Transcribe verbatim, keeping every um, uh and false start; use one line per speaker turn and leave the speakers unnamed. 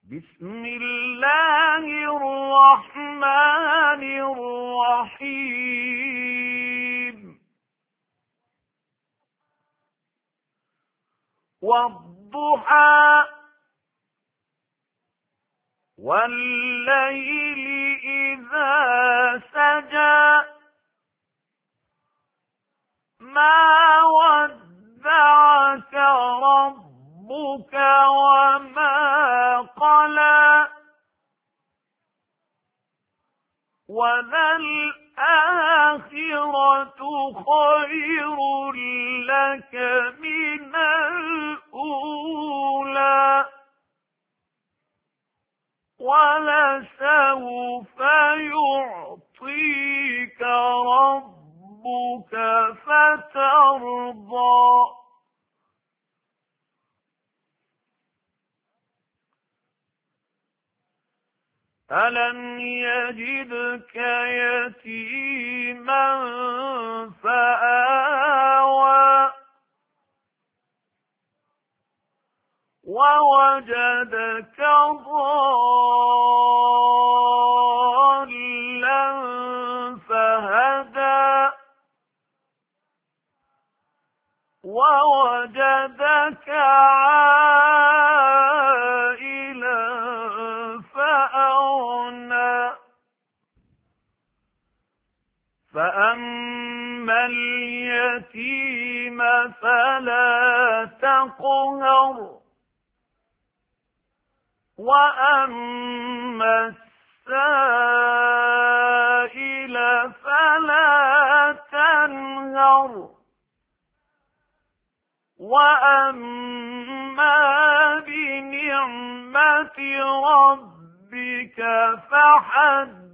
بسم الله الرحمن الرحيم والضحى والليل إذا سجى ما ودعك ربك وما قلى وللآخرة خير لك من الأولى ولسوف يعطيك ربك فترضى ألم يجدك يتيما فآوى ووجدك ضالا فهدى ووجدك عائلا فأغنى فأما اليتيم فلا تقهر وأما السائل فلا تنهر وأما بنعمة ربك فحدث